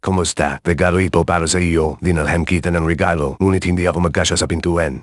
Kumusta? Regalo ito para sa iyo. Dinalhan kita ng regalo, ngunit hindi ako magkasya sa pintuan.